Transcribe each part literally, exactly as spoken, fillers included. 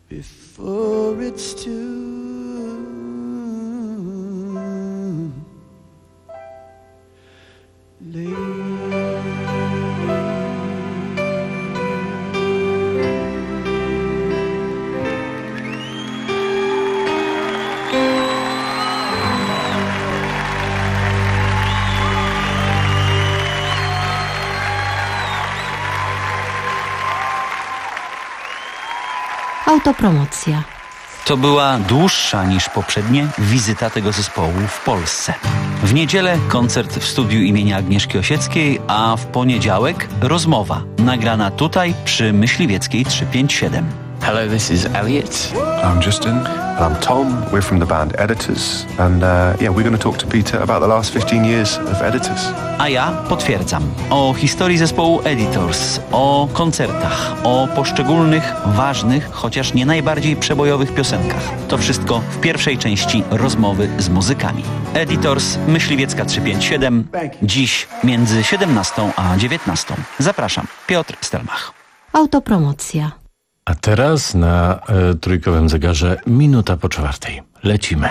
before it's too late. Autopromocja. To była dłuższa niż poprzednie wizyta tego zespołu w Polsce. W niedzielę koncert w studiu imienia Agnieszki Osieckiej, a w poniedziałek rozmowa nagrana tutaj przy Myśliwieckiej trzysta pięćdziesiąt siedem. Hello, this is Elliot. I'm Justin. I'm Tom. We're from the band Editors, and uh, yeah, we're going to talk to Peter about the last fifteen years of Editors. A ja potwierdzam. O historii zespołu Editors, o koncertach, o poszczególnych, ważnych, chociaż nie najbardziej przebojowych piosenkach. To wszystko w pierwszej części rozmowy z muzykami. Editors, Myśliwiecka trzysta pięćdziesiąt siedem. Dziś między siedemnastą a dziewiętnastą. Zapraszam. Piotr Stelmach. Autopromocja. A teraz na y, trójkowym zegarze minuta po czwartej. Lecimy.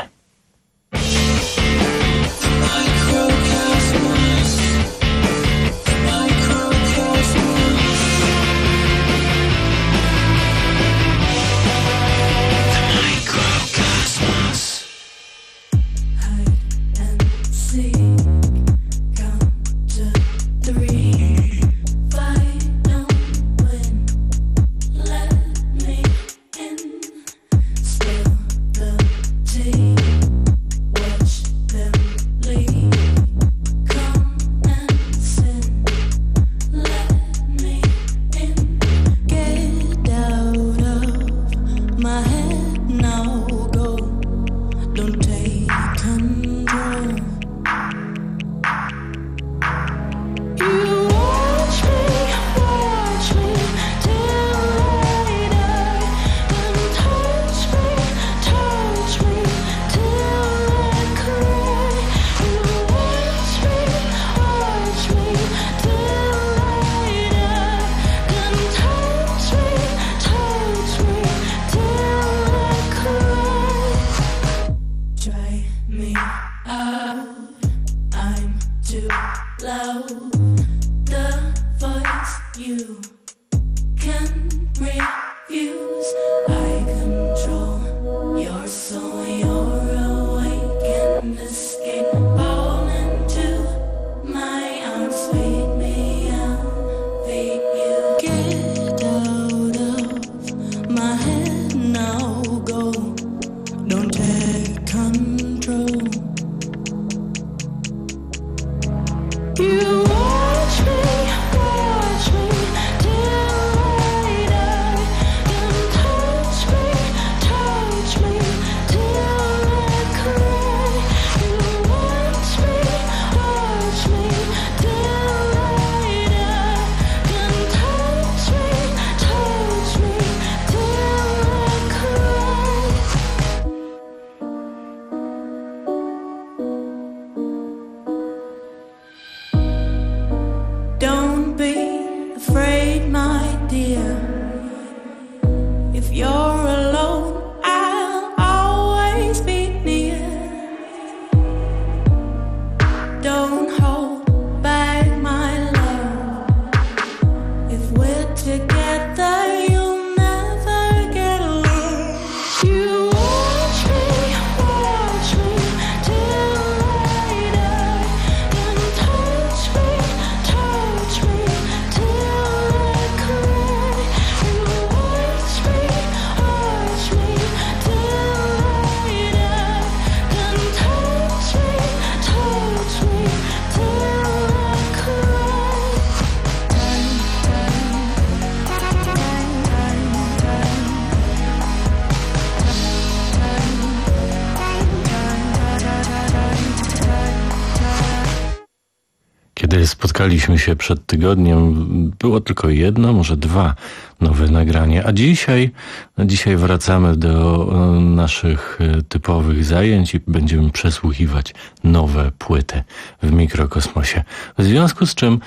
Kiedy spotkaliśmy się przed tygodniem, było tylko jedno, może dwa nowe nagrania, a dzisiaj, dzisiaj wracamy do naszych typowych zajęć i będziemy przesłuchiwać nowe płyty w mikrokosmosie. W związku z czym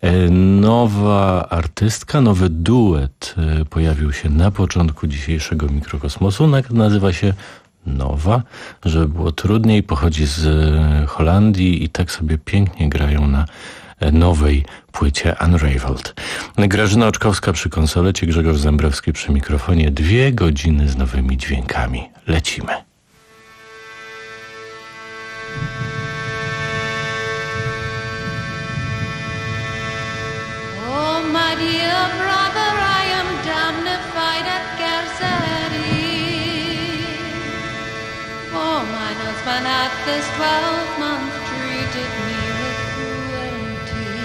Nowa artystka, nowy duet pojawił się na początku dzisiejszego Mikrokosmosu. Nazywa się Nowa, żeby było trudniej. Pochodzi z Holandii i tak sobie pięknie grają na nowej płycie Unraveled. Grażyna Oczkowska przy konsolecie, Grzegorz Zembrowski przy mikrofonie. Dwie godziny z nowymi dźwiękami. Lecimy. Oh, my dear brother, I am damnified at scarcity. For mine husband at this twelve month treated me with cruelty.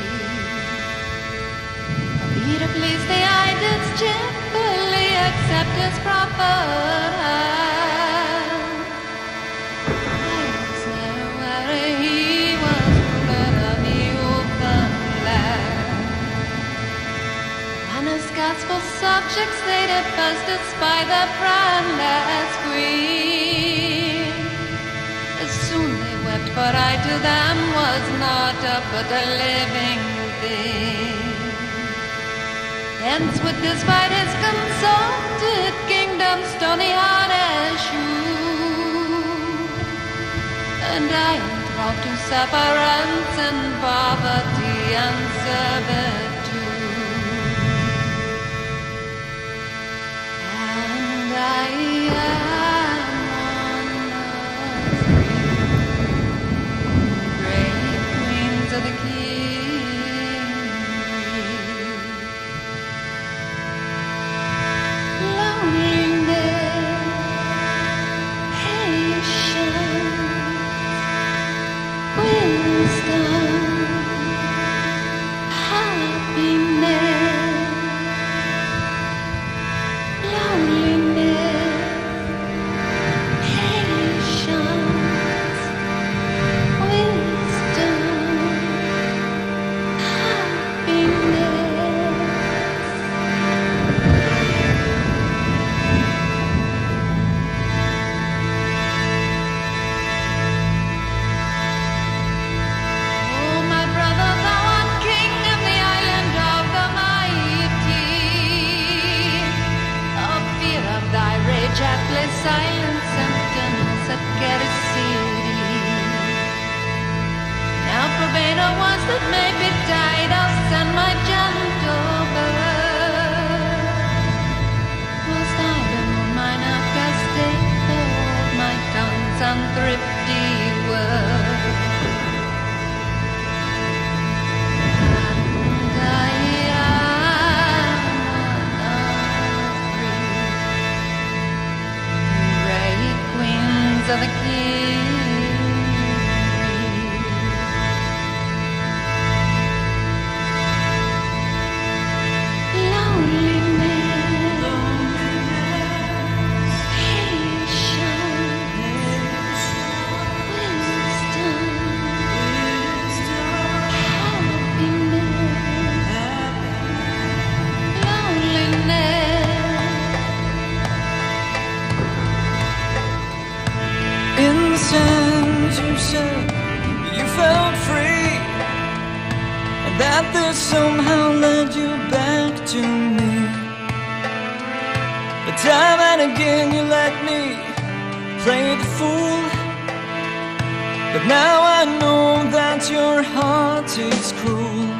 He to please thee, I did cheerfully accept his proffered hand. I was there where he was ruler of the open land. And his gospel subjects they did first espy the friendless queen. Soon they wept, but I to them was not a but a living thing. Hence with this fight his consulted kingdom stony hard as shoe. And I enthralled to sufferance and poverty and servitude. And I am of the king. Loneliness, patience, wisdom, happiness. Loneliness, patience, wisdom. Silent sentinels at Garricity. Now Provena was that may be died, I'll send my gentle bird. Whilst I bemoan mine outcasted hold my tongue's unthrifty word. And I of the king. Loneliness, loneliness, patience, wisdom, wisdom, happiness, loneliness. You said you felt free, and that this somehow led you back to me. But time and again you let me play the fool. But now I know that your heart is cruel.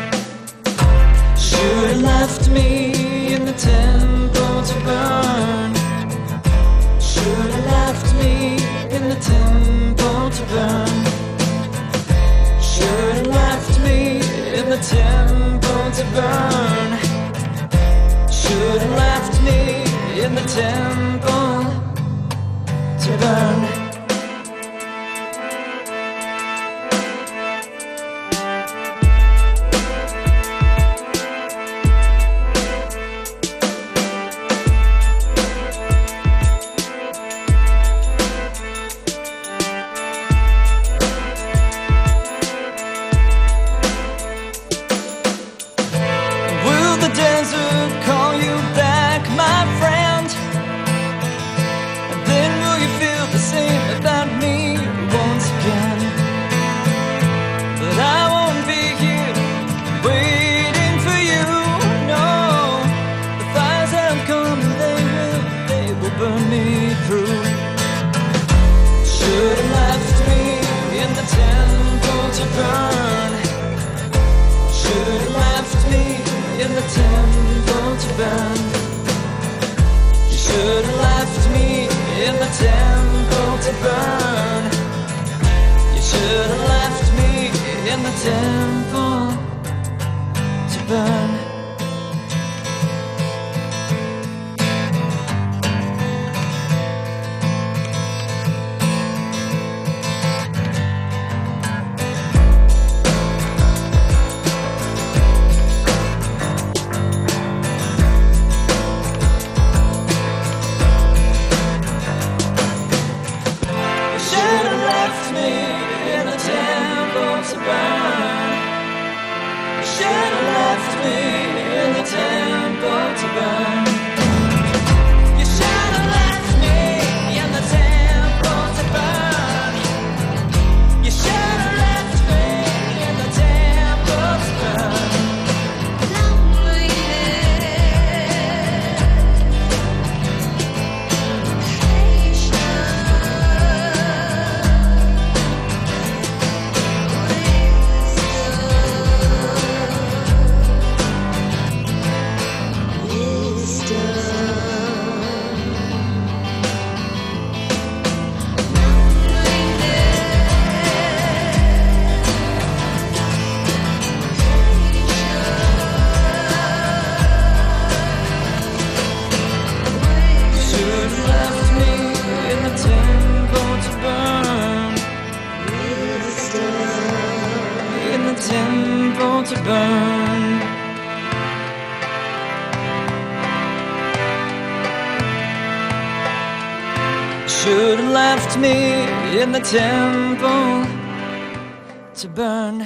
Should have left me in the temple to burn. Should have left me in the temple to burn. Should have left me in the temple to burn. Should have left me in the temple to burn. Same burn. Should have left me in the temple to burn. You should have left me in the temple to burn. You should have left me in the temple to burn. temple to burn. Should have left me in the temple to burn.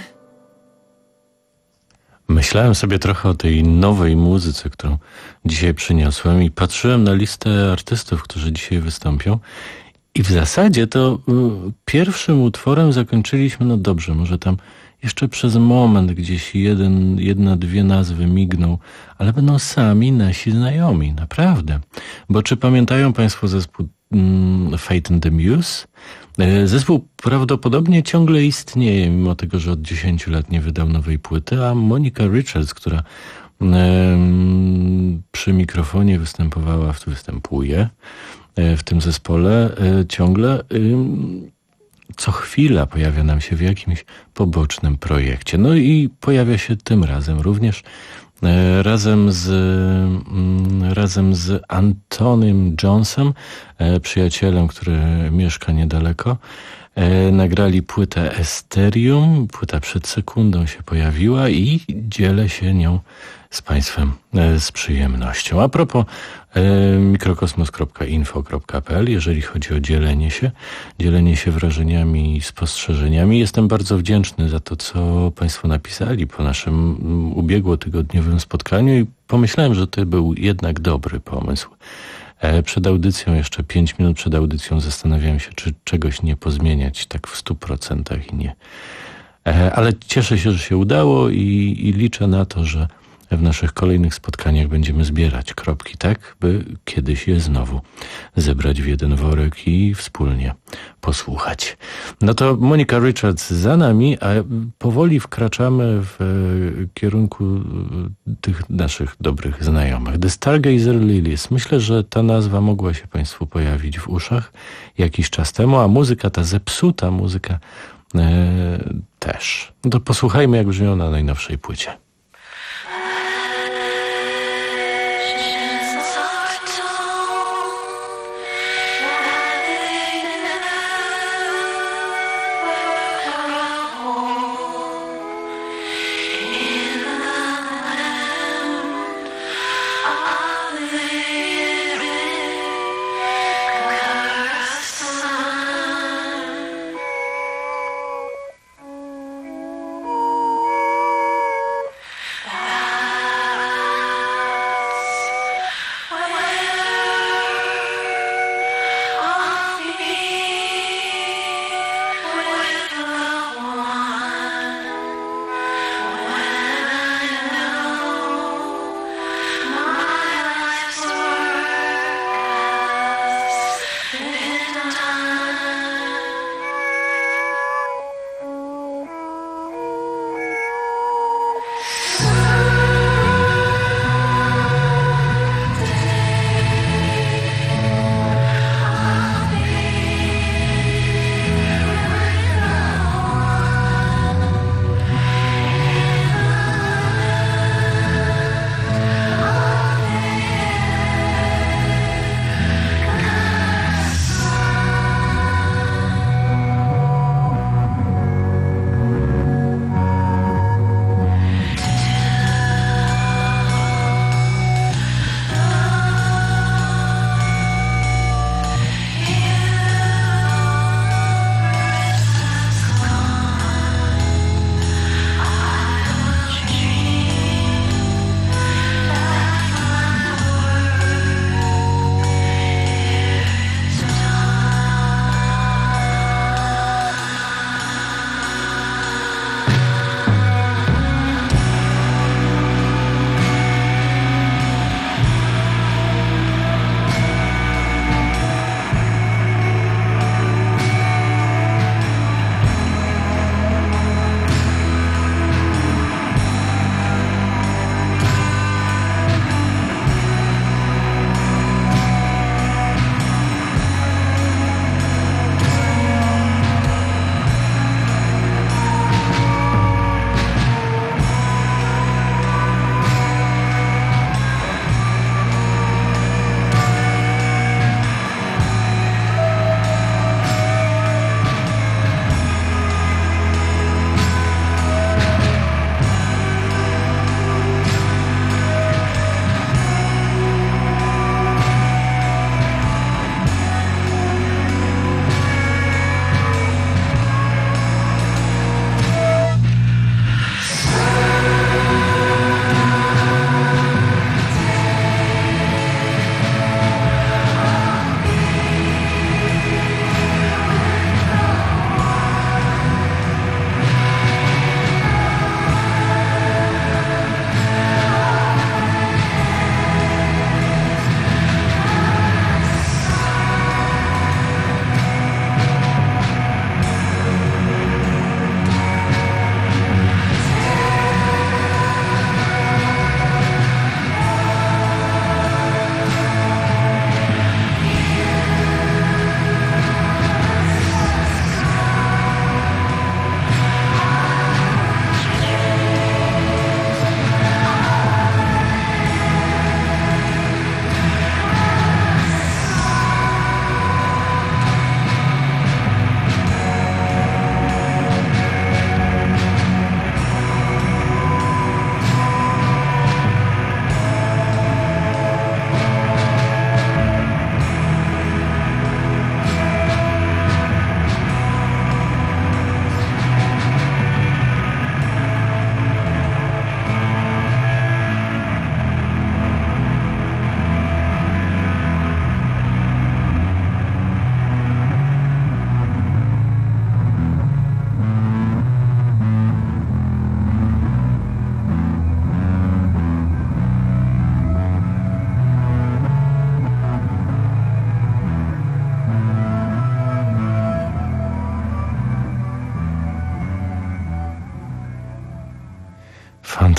Myślałem sobie trochę o tej nowej muzyce, którą dzisiaj przyniosłem i patrzyłem na listę artystów, którzy dzisiaj wystąpią. I w zasadzie to y, pierwszym utworem zakończyliśmy, no dobrze, może tam jeszcze przez moment gdzieś jeden, jedna, dwie nazwy migną, ale będą sami nasi znajomi, naprawdę. Bo czy pamiętają Państwo zespół mm, Fate and the Muse? Y, zespół prawdopodobnie ciągle istnieje, mimo tego, że od dziesięciu lat nie wydał nowej płyty, a Monica Richards, która y, przy mikrofonie występowała, występuje w tym zespole, ciągle co chwila pojawia nam się w jakimś pobocznym projekcie. No i pojawia się tym razem również razem z razem z Antonym Jonesem, przyjacielem, który mieszka niedaleko. Nagrali płytę Esterium, płyta przed sekundą się pojawiła i dzielę się nią z Państwem z przyjemnością. A propos mikrokosmos kropka info kropka p l, jeżeli chodzi o dzielenie się, dzielenie się wrażeniami i spostrzeżeniami, jestem bardzo wdzięczny za to, co Państwo napisali po naszym ubiegłotygodniowym spotkaniu i pomyślałem, że to był jednak dobry pomysł. Przed audycją, jeszcze pięć minut przed audycją zastanawiałem się, czy czegoś nie pozmieniać tak w stu procentach i nie. Ale cieszę się, że się udało i, i liczę na to, że w naszych kolejnych spotkaniach będziemy zbierać kropki tak, by kiedyś je znowu zebrać w jeden worek i wspólnie posłuchać. No to Monica Richards za nami, a powoli wkraczamy w kierunku tych naszych dobrych znajomych. The Stargazer Lilies. Myślę, że ta nazwa mogła się Państwu pojawić w uszach jakiś czas temu, a muzyka, ta zepsuta muzyka e, też. No to posłuchajmy, jak brzmią na najnowszej płycie.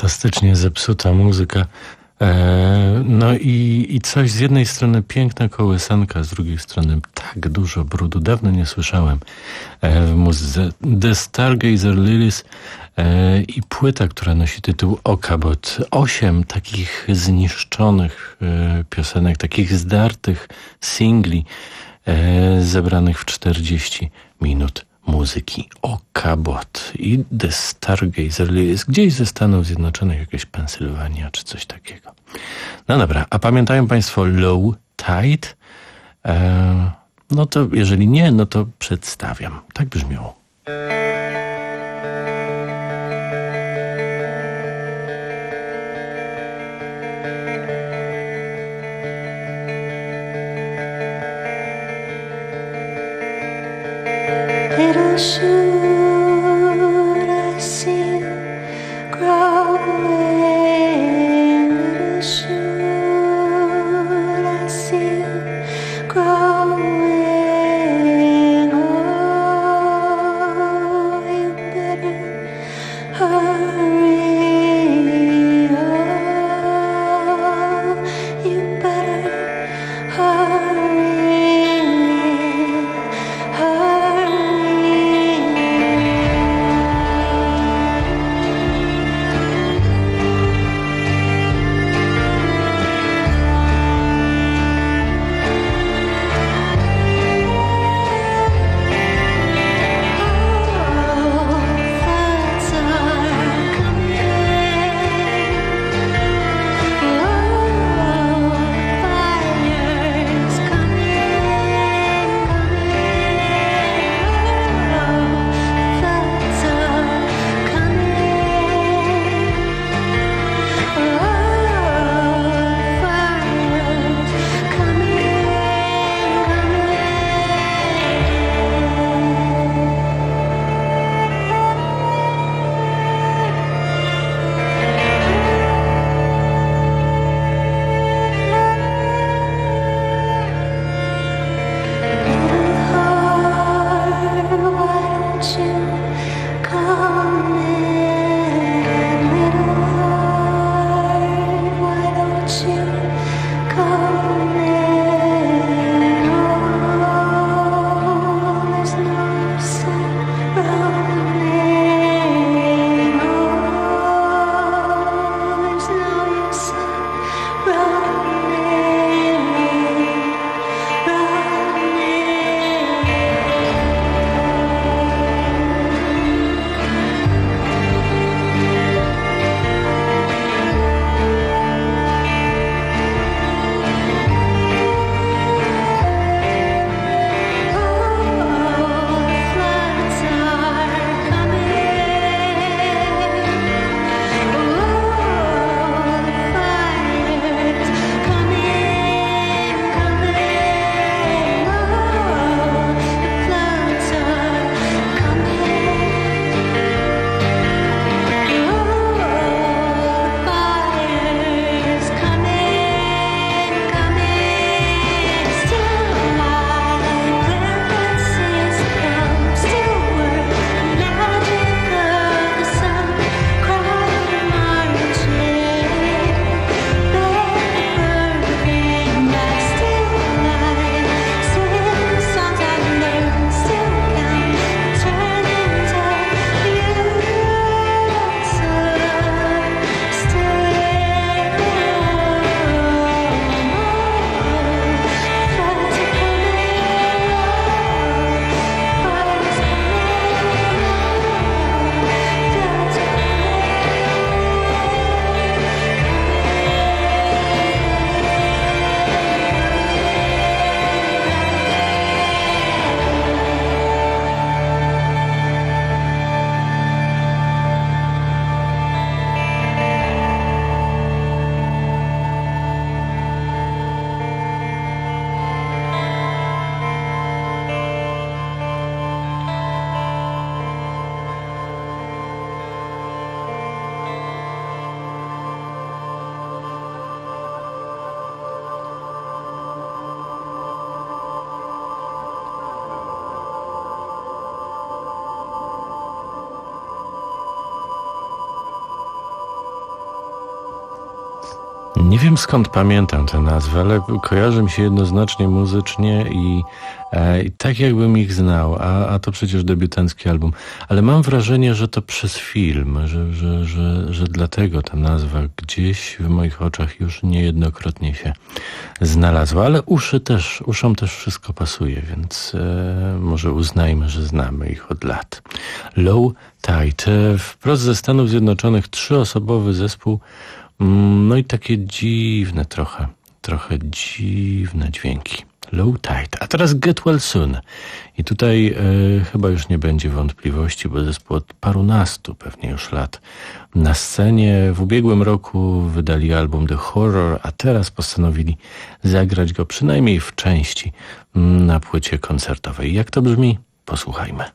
fantastycznie zepsuta muzyka. E, no i, i coś z jednej strony piękna kołysanka, z drugiej strony tak dużo brudu. Dawno nie słyszałem e, w muzyce. The Stargazer Lilies e, i płyta, która nosi tytuł Okabot. Osiem takich zniszczonych e, piosenek, takich zdartych singli e, zebranych w czterdzieści minut muzyki. Okabot i The Stargazer Lilies, gdzieś ze Stanów Zjednoczonych, jakaś Pensylwania czy coś takiego. No dobra, a pamiętają Państwo Low Tide? E, no to jeżeli nie, no to przedstawiam. Tak brzmiało. Little should I see you growing? Little should I see you growing old? Nie wiem skąd pamiętam tę nazwę, ale kojarzy mi się jednoznacznie muzycznie i, e, i tak jakbym ich znał, a, a to przecież debiutancki album. Ale mam wrażenie, że to przez film, że, że, że, że dlatego ta nazwa gdzieś w moich oczach już niejednokrotnie się znalazła, ale uszy też, uszom też wszystko pasuje, więc e, może uznajmy, że znamy ich od lat. Low Tide, wprost ze Stanów Zjednoczonych, trzyosobowy zespół. No i takie dziwne trochę, trochę dziwne dźwięki. Low Tide. A teraz Get Well Soon. I tutaj e, chyba już nie będzie wątpliwości, bo zespół od parunastu pewnie już lat na scenie. W ubiegłym roku wydali album The Horror, a teraz postanowili zagrać go przynajmniej w części na płycie koncertowej. Jak to brzmi? Posłuchajmy.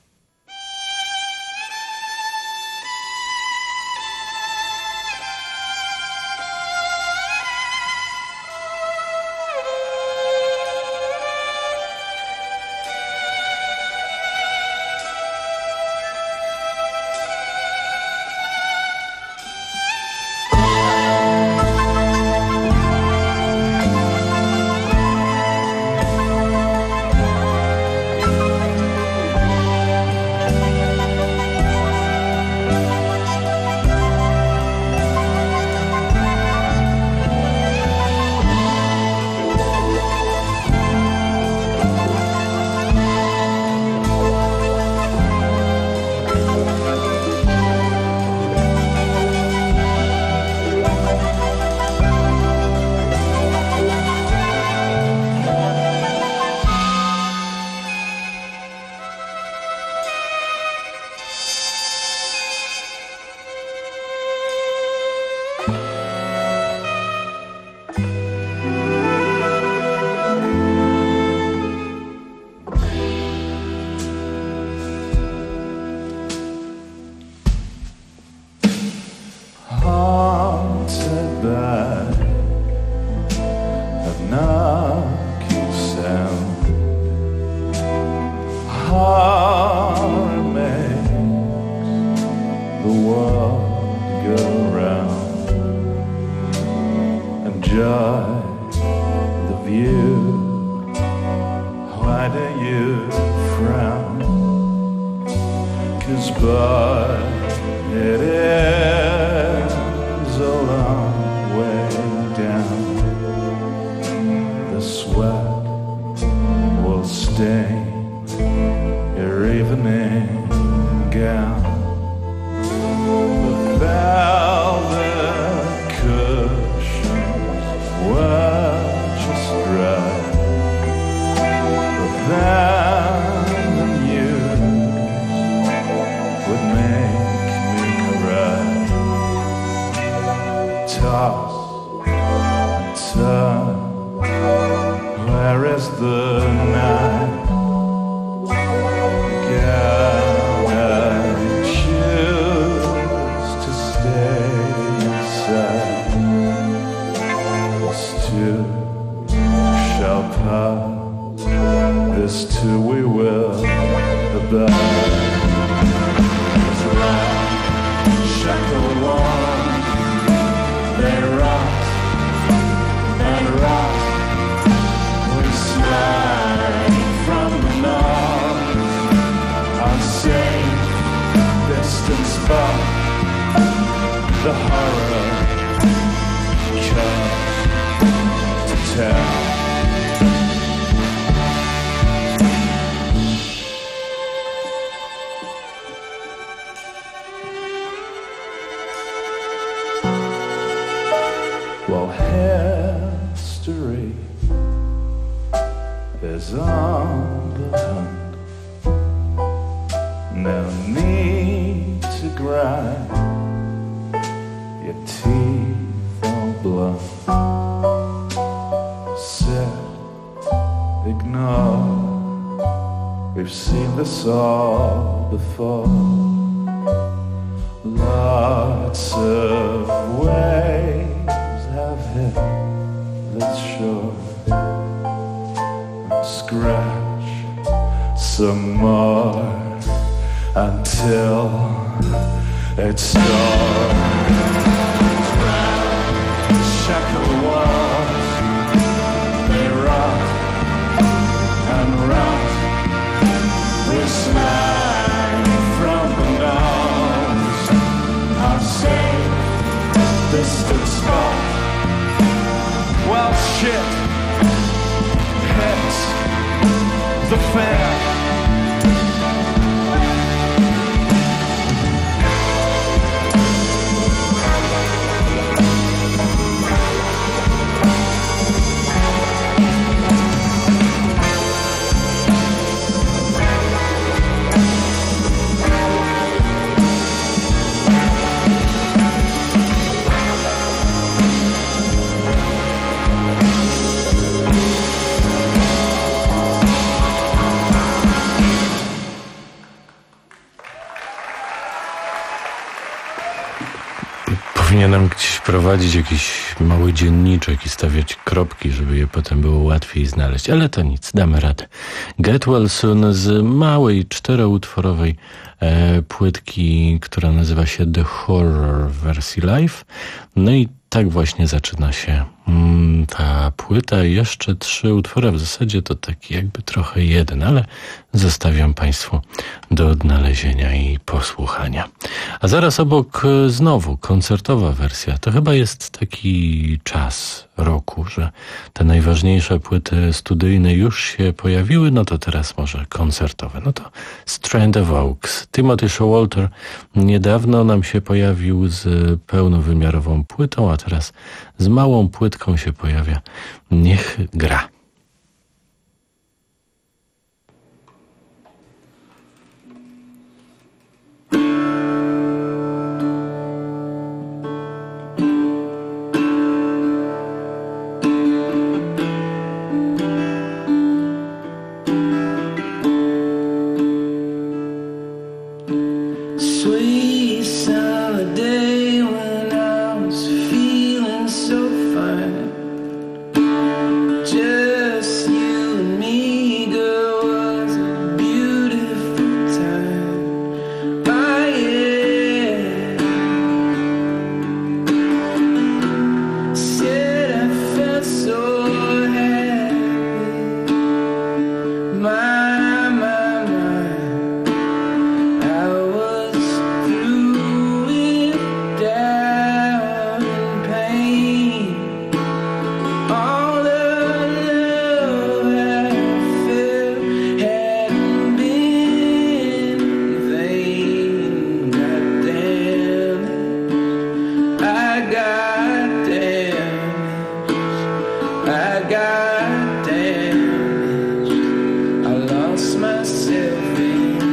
Well, history is on the hunt. No need to grind your teeth on blunt. Sit, ignore. We've seen this all before. Lots of ways have hit this shore. Scratch some more until it starts. checker walls, they rot and rot with slang from the nose. Our safe distant spot. Well, shit hits the fan. Powinienem gdzieś prowadzić jakiś mały dzienniczek i stawiać kropki, żeby je potem było łatwiej znaleźć. Ale to nic, damy radę. Get Well Soon z małej, czteroutworowej e, płytki, która nazywa się The Horror w wersji live. No i tak właśnie zaczyna się mm, ta płyta. Jeszcze trzy utwory, w zasadzie to taki jakby trochę jeden, ale zostawiam Państwu do odnalezienia i posłuchania. A zaraz obok znowu koncertowa wersja. To chyba jest taki czas roku, że te najważniejsze płyty studyjne już się pojawiły, no to teraz może koncertowe. No to Strand of Oaks. Timothy Showalter niedawno nam się pojawił z pełnowymiarową płytą, a teraz z małą płytką się pojawia. Niech gra. Sweet summer day when I was feeling so fine. Just you and me, girl, was a beautiful time. Oh yeah. Said I felt so happy. My, my, my. I was through with doubt and pain. All the love I felt hadn't been vain. God damn it, I got damaged. I got damaged. I lost myself in you.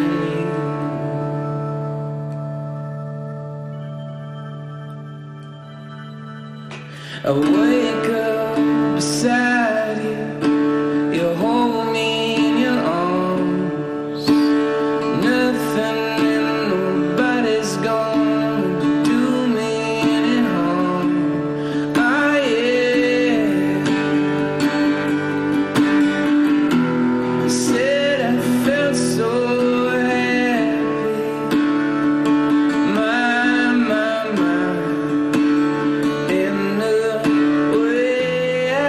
I wake up beside you, you hold me in your arms. Nothing and nobody's gonna do me any harm. Oh yeah. Said I felt so happy. My, my, my. In the way I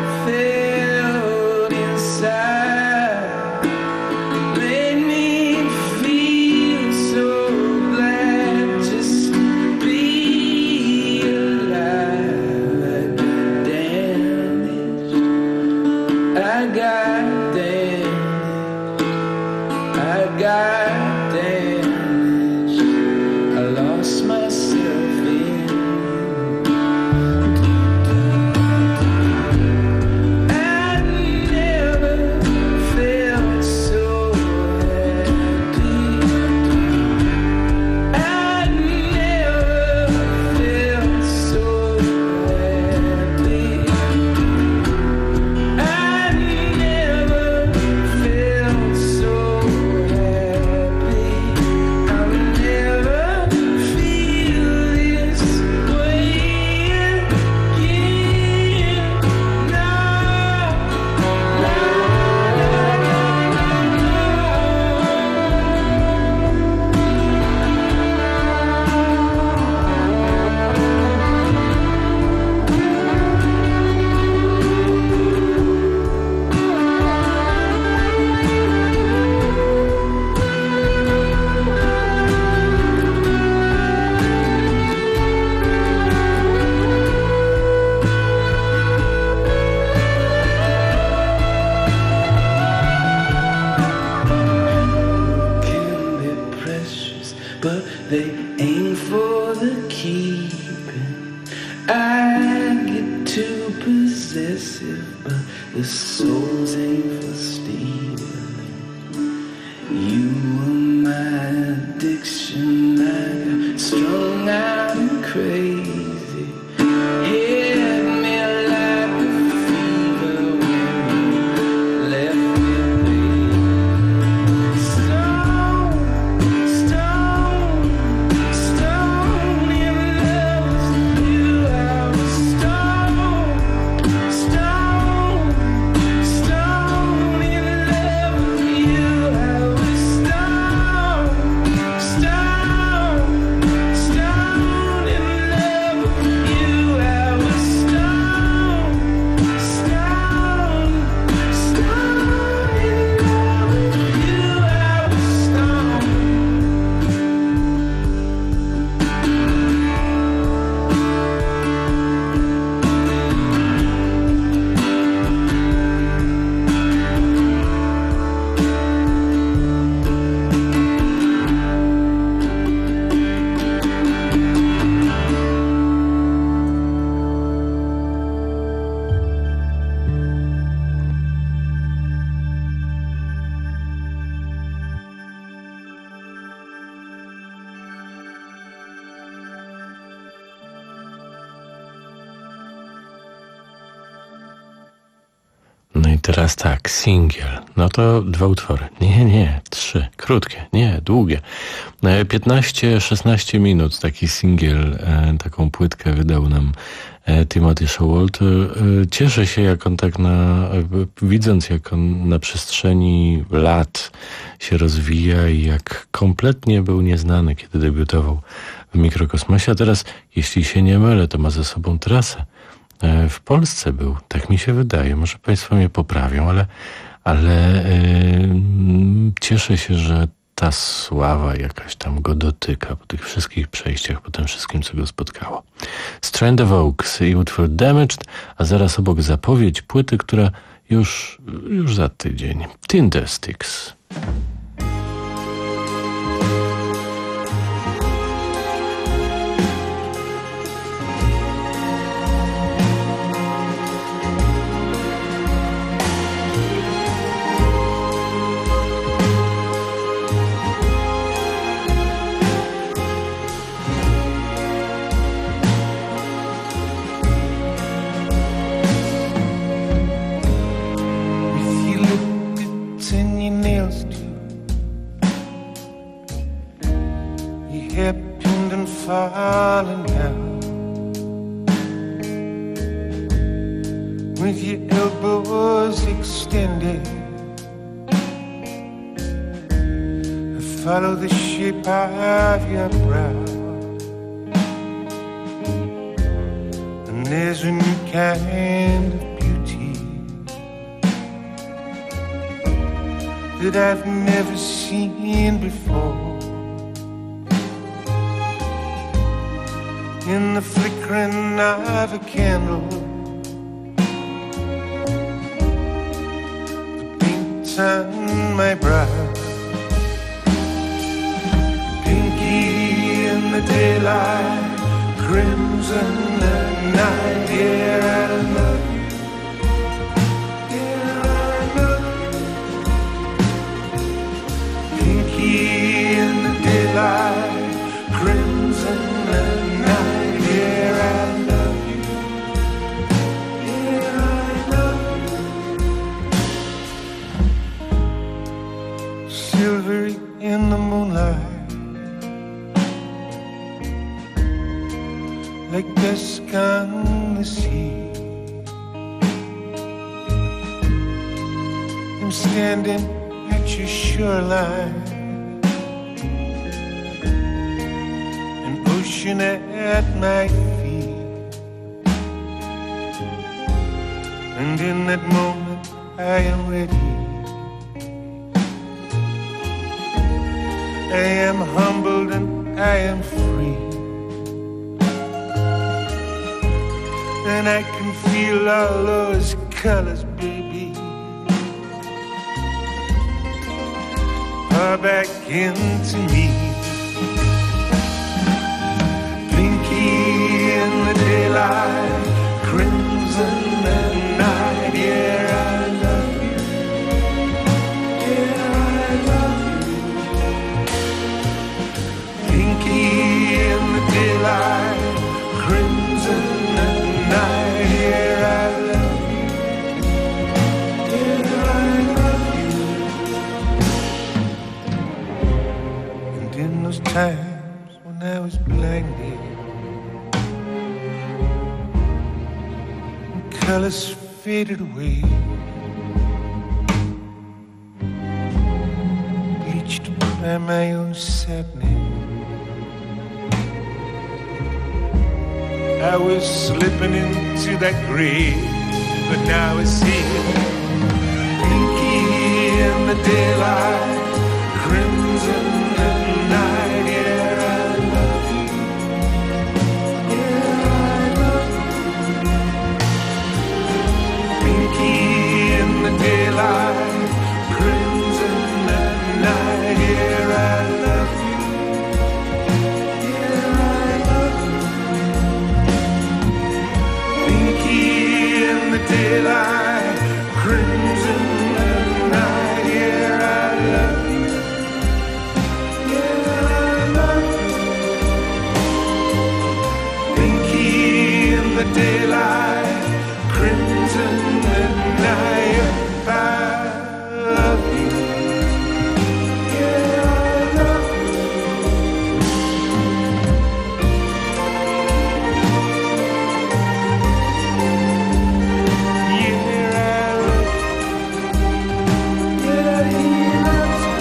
felt inside made me feel so glad just to be alive. I got damaged. I got damaged. I got damaged. I lost myself in you. I never felt so happy. I never felt so happy. I never the souls ain't for stealing. You were my addiction, I got strung out and crazy. Hit me like a fever when you left me, baby. Stone, stone, stone in love with you. I was stone, stone, stone in love with you. I was stone, stone, stone in love with you. I was stone, stone, stone in love with you. I was stone. No i teraz tak, singiel. No to dwa utwory. Nie, nie, trzy. Krótkie, nie, długie. piętnaście szesnaście minut taki singiel, e, taką płytkę wydał nam e, Timothy Showalter. E, cieszę się, jak on tak na, e, widząc jak on na przestrzeni lat się rozwija i jak kompletnie był nieznany, kiedy debiutował w Mikrokosmosie. A teraz, jeśli się nie mylę, to ma ze sobą trasę. W Polsce był, tak mi się wydaje, może Państwo mnie poprawią, ale, ale yy, cieszę się, że ta sława jakaś tam go dotyka po tych wszystkich przejściach, po tym wszystkim, co go spotkało. Strand of Oaks i utwór Damaged, a zaraz obok zapowiedź płyty, która już, już za tydzień. Tindersticks. Falling down with your elbows extended. Follow the shape of your brow, and there's a new kind of beauty that I've never seen before. In the flickering of a candle, the paint on my brow, pinky in the daylight, crimson the night. Yeah, I love you. Yeah, I love you. Pinky in the daylight, crimson the night. Yeah, I love you. Yeah, I love you. Silvery in the moonlight, like dusk on the sea. I'm standing at your shoreline, ocean at my feet, and in that moment I am ready. I am humbled and I am free, and I can feel all those colors, baby, pour back into me. In the daylight, crimson the night, yeah. times when I was blinded, and colors faded away, bleached by my own sadness. I was slipping into that grave, but now I see it, pinky in the daylight, crimson at night. Yeah, I love you. Yeah, I love you. Pinky in the daylight, crimson at night. Yeah, I love you. Yeah, I love you. Pinky in the daylight, crimson at night. Yeah, I love you. The daylight, crimson at night. I love you. Yeah, I love you. Yeah, I love you. Yeah, he loves you.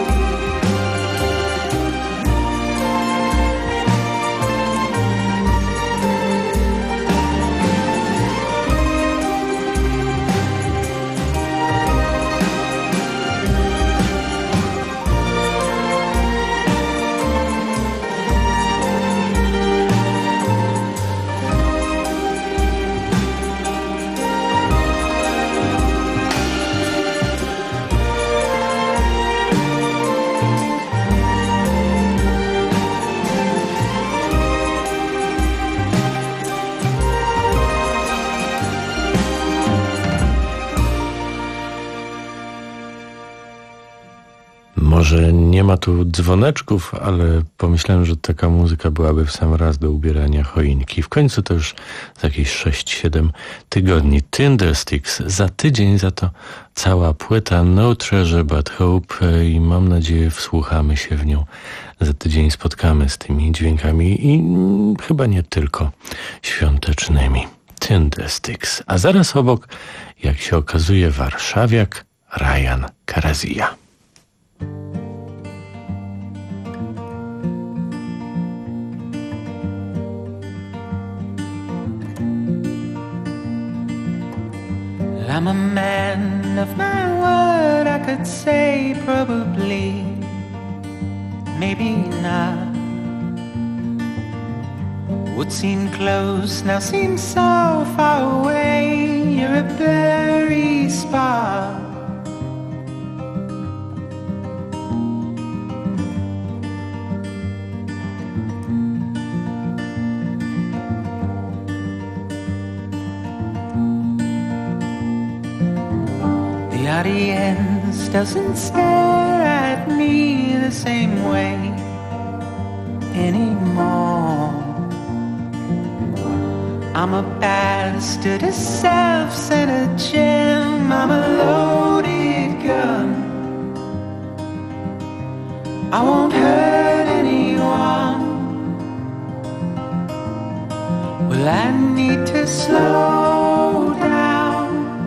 Może nie ma tu dzwoneczków, ale pomyślałem, że taka muzyka byłaby w sam raz do ubierania choinki. W końcu to już za jakieś sześć siedem tygodni. Tindersticks. Za tydzień za to cała płyta No Treasure But Hope i mam nadzieję wsłuchamy się w nią. Za tydzień spotkamy z tymi dźwiękami i mm, chyba nie tylko świątecznymi. Tindersticks. A zaraz obok, jak się okazuje, warszawiak Ryan Karazija. I'm a man of my word, I could say probably, maybe not. What seemed close now seems so far away. You're a blurry spot. The audience doesn't stare at me the same way anymore. I'm a bastard, a self-centered gem. I'm a loaded gun. I won't hurt anyone. Well, I need to slow down.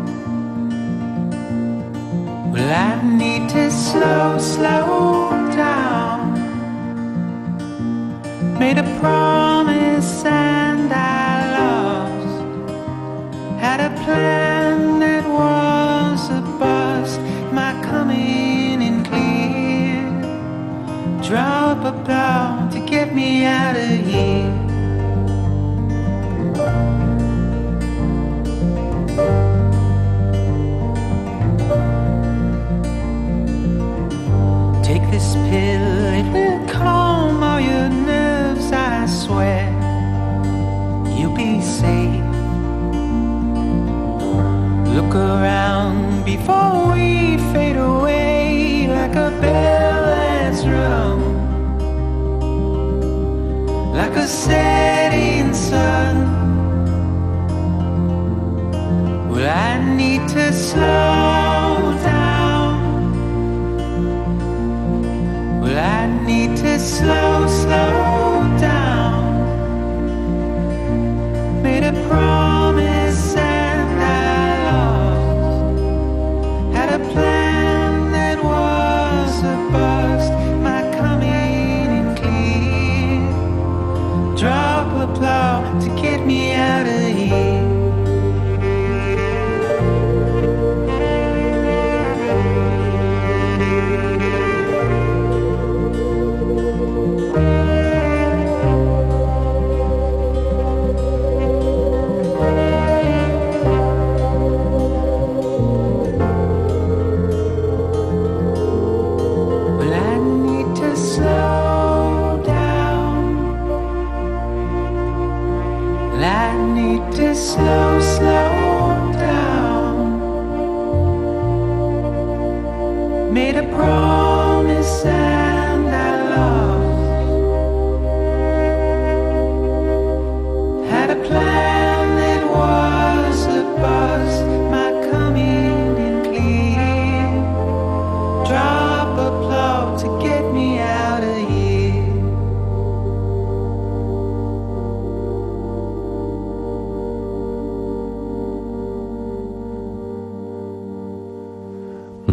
Well, I need to slow, slow down. Made a promise and I lost. Had a plan that was a bust. My coming in clear. Drop a blow to get me out of here. Take this pill, it will calm all your nerves, I swear. You'll be safe. Look around before we fade away like a bell that's rung, like a setting sun. Well, I need to slow down. Well, I need to slow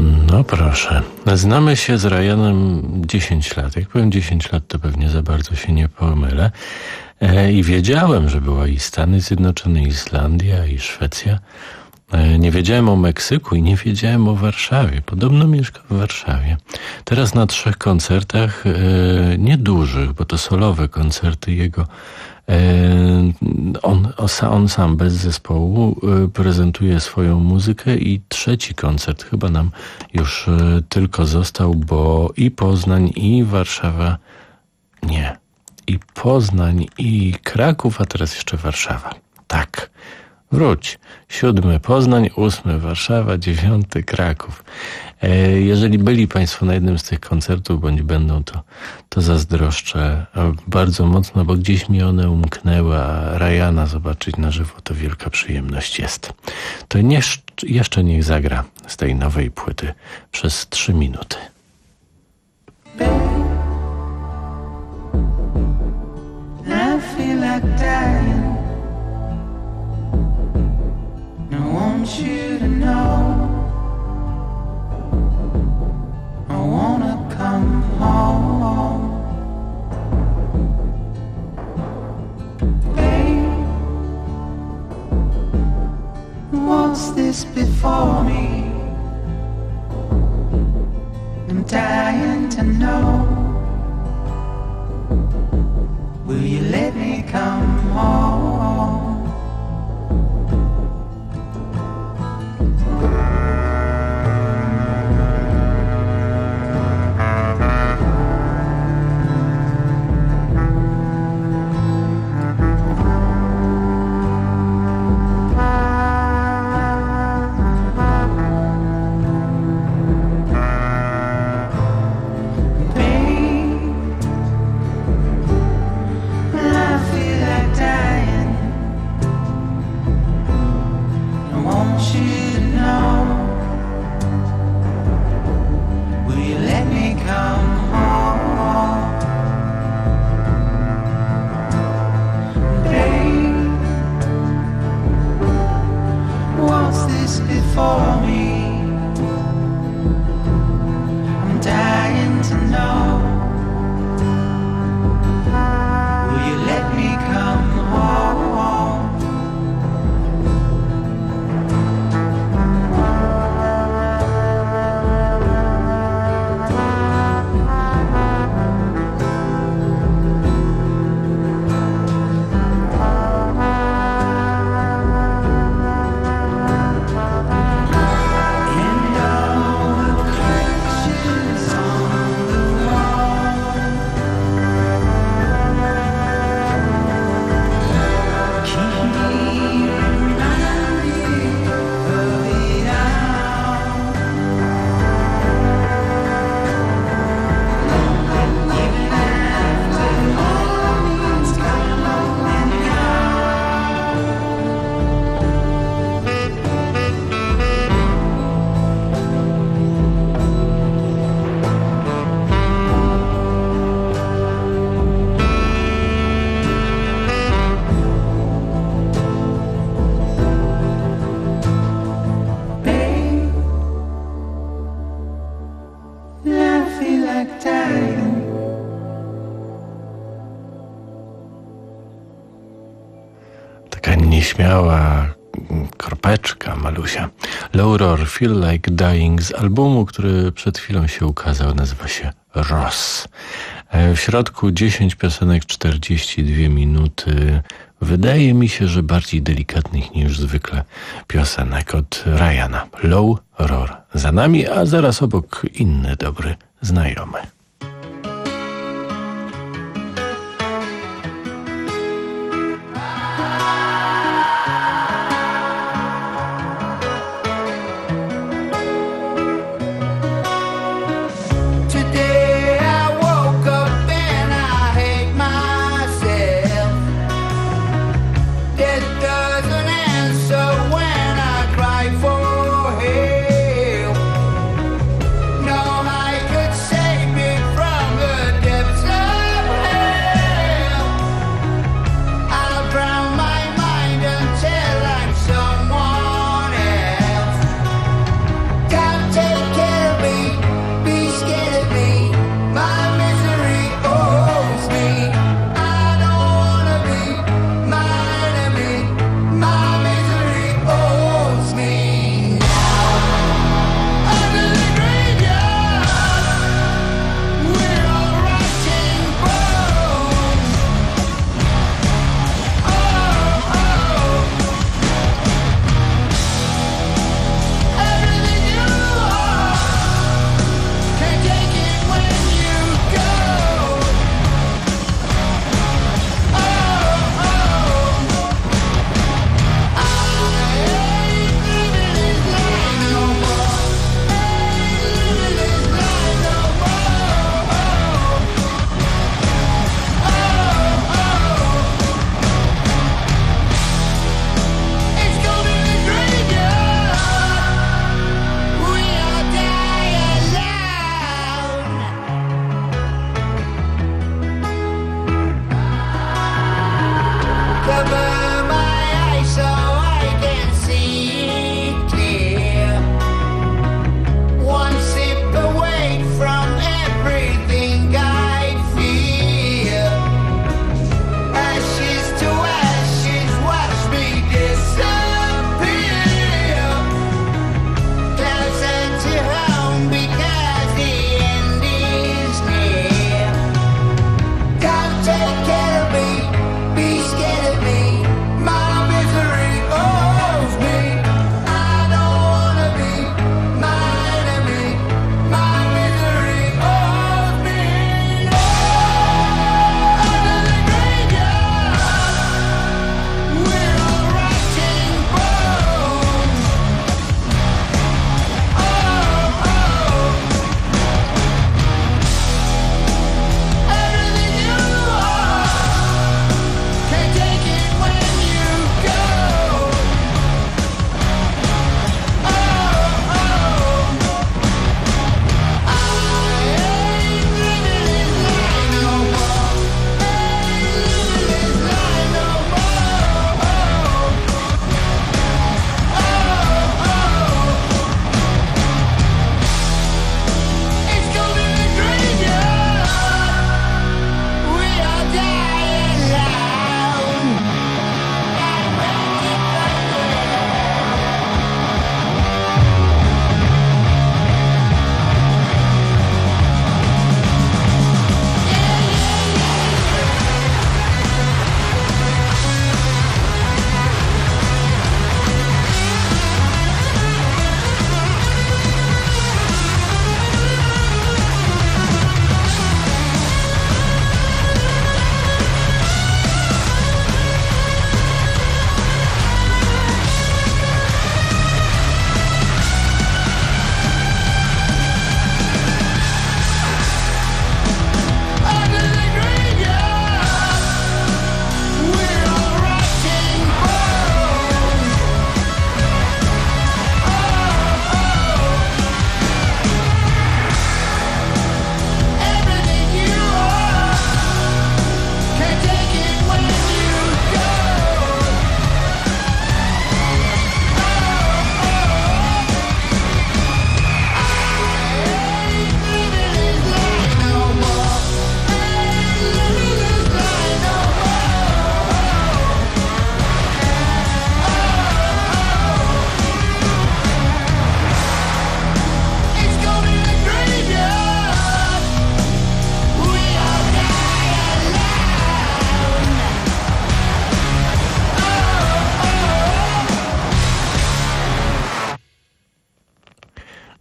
No proszę. Znamy się z Ryanem dziesięć lat. Jak powiem dziesięć lat, to pewnie za bardzo się nie pomylę. E, I wiedziałem, że była i Stany Zjednoczone, i Islandia, i Szwecja. E, nie wiedziałem o Meksyku i nie wiedziałem o Warszawie. Podobno mieszka w Warszawie. Teraz na trzech koncertach, e, niedużych, bo to solowe koncerty jego, On, on sam bez zespołu prezentuje swoją muzykę i trzeci koncert chyba nam już tylko został, bo i Poznań, i Warszawa, nie, i Poznań, i Kraków, a teraz jeszcze Warszawa. Tak, wróć. Siódmy Poznań, ósmy Warszawa, dziewiąty Kraków. Jeżeli byli Państwo na jednym z tych koncertów, bądź będą, to, to zazdroszczę bardzo mocno, bo gdzieś mi one umknęły, a Ryana zobaczyć na żywo to wielka przyjemność jest. To nie, jeszcze niech zagra z tej nowej płyty przez trzy minuty. I feel like dying. I want you to know I wanna come home. Babe, what's this before me? I'm dying to know. Will you let me come home? For me, I'm dying to know. Will you let me come home? Nieśmiała kropeczka, malusia. Low Roar, Feel Like Dying z albumu, który przed chwilą się ukazał, nazywa się Ross. W środku dziesięć piosenek, czterdzieści dwie minuty. Wydaje mi się, że bardziej delikatnych niż zwykle piosenek od Ryana. Low Roar za nami, a zaraz obok inny dobry znajomy. No, I could say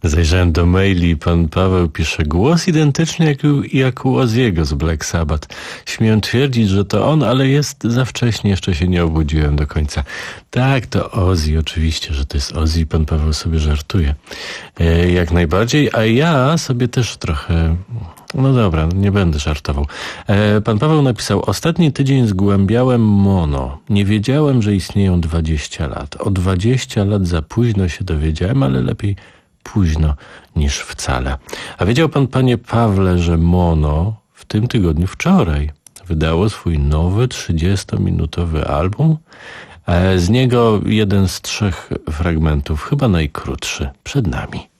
Zajrzałem do maili i pan Paweł pisze: głos identyczny jak u, jak u Ozziego z Black Sabbath. Śmiem twierdzić, że to on, ale jest za wcześnie, jeszcze się nie obudziłem do końca. Tak, to Ozzy, oczywiście, że to jest Ozzy. Pan Paweł sobie żartuje. E, jak najbardziej, a ja sobie też trochę... No dobra, nie będę żartował. E, pan Paweł napisał: ostatni tydzień zgłębiałem Mono. Nie wiedziałem, że istnieją dwadzieścia lat. O dwadzieścia lat za późno się dowiedziałem, ale lepiej późno niż wcale. A wiedział pan, panie Pawle, że Mono w tym tygodniu, wczoraj, wydało swój nowy trzydziestominutowy album? E, z niego jeden z trzech fragmentów, chyba najkrótszy, przed nami.